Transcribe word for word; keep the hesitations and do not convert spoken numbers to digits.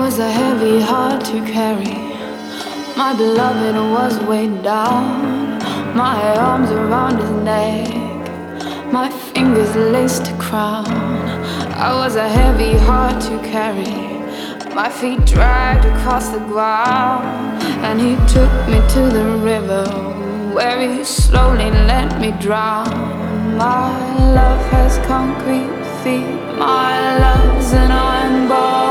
was a heavy heart to carry. My beloved was weighed down. My arms around his neck, my fingers laced a crown. I was a heavy heart to carry. My feet dragged across the ground, and he took me to the river, where he slowly let me drown. My love has concrete feet. My love's an iron bar.